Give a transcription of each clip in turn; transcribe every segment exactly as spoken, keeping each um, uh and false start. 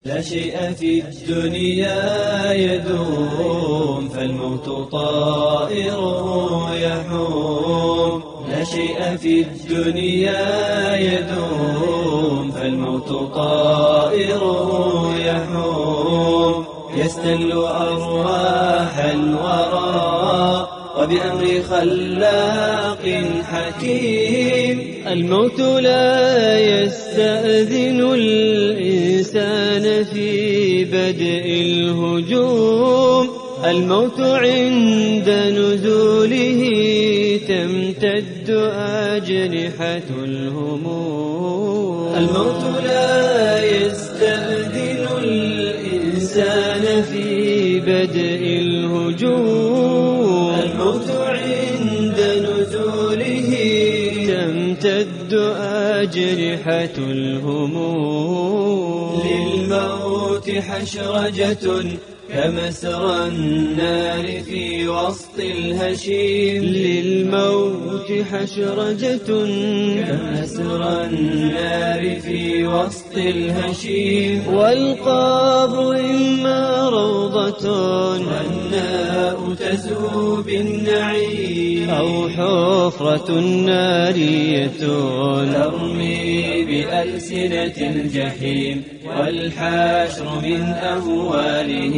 لا شيء في الدنيا يدوم فالموت طائره يحوم. لا شيء في الدنيا يدوم فالموت طائره يحوم. يستل أرواح الورى وبأمر خلاق حكيم. الموت لا يستأذن الإنسان في بدء الهجوم. الموت عند نزوله تمتد أجنحة الهموم. الموت لا يستأذن الإنسان في بدء الهجوم. الموت عند نزوله تمتد أجنحة الهموم. للموت حشرجة كمسرى النار في وسط الهشيم. للموت حشرجة كمسرى النار في وسط الهشيم. والقبر إما روضة والناء تزهو بالنعيم، أو حفرة نارية ترمي بألسنة الجحيم. والحشر من أهواله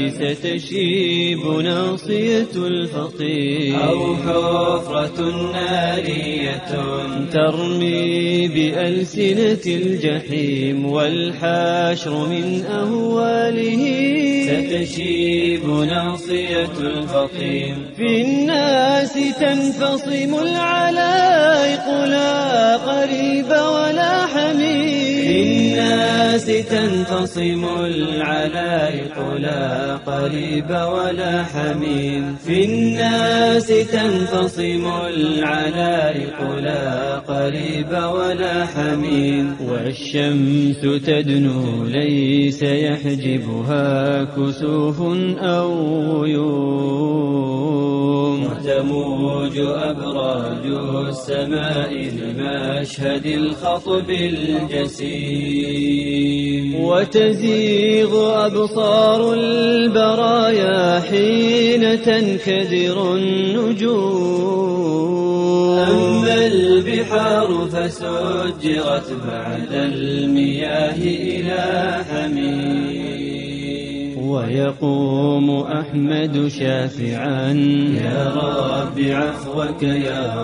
ستشيب ناصية الفقير، أو حفرة نارية ترمي بألسنة الجحيم. والحشر من أهواله ستشيب ناصية الفقير. في الناس تنفصم العلائق لا قريب ولا حميم. في الناس تنفصم العلائق لا قريب ولا حميم. في الناس تنفصم العلائق لا قريب ولا حميم. والشمس تدنو ليس يحجبها كسوف أو غيوم. وتموج أبراج السماء لمشهد الخطب الجسيم. وتزيغ أبصار البرايا حين تنكدر النجوم. أما البحار فسجرت بعد المياه إلى حميم. ويقوم أحمد شافعا يا رب عفوك يا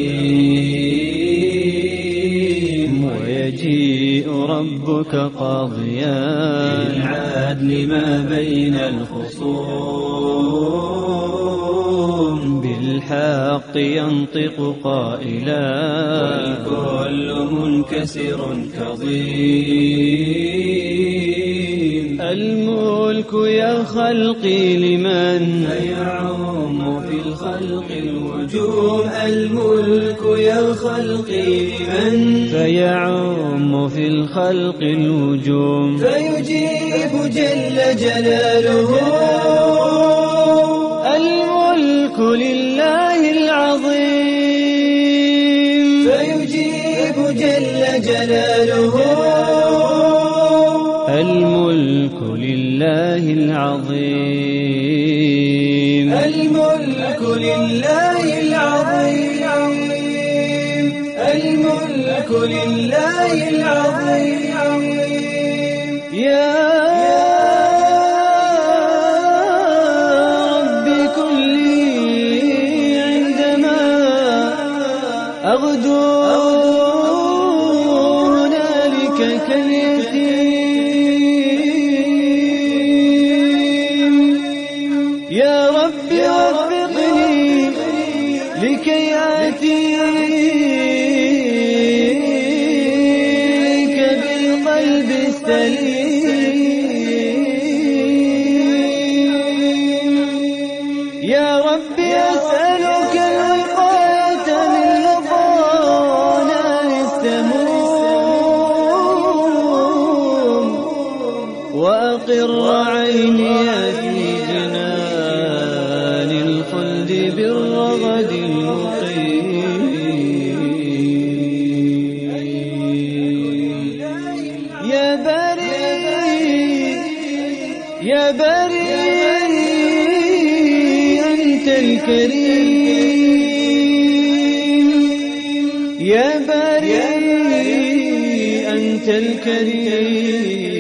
رحيم. ويجيء ربك قاضيا بالعدل ما بين الخصوم. بالحق ينطق قائلا والكل منكسر كظيم. الملك يا خلقي لمن فيعم في الخلق الوجوم. الملك يا خلقي لمن فيعم في الخلق الوجوم. فيجيب جل جلاله الملك لله العظيم. فيجيب جل جلاله الملك لله العظيم. الملك لله العظيم. الملك لله العظيم. يا رب كن لي عندما أغدو هنالك كاليتيم. يا رب وفقني لكي آتيك بالقلب السليم. يا رب أسألك الوقاية من لظى السموم. وأقر عيني في جنان الخلد بالرغد المقيم. يا بريء يا بريء أنت الكريم، يا بريء أنت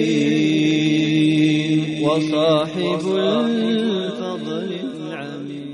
الكريم، وصاحب الفضل العميم.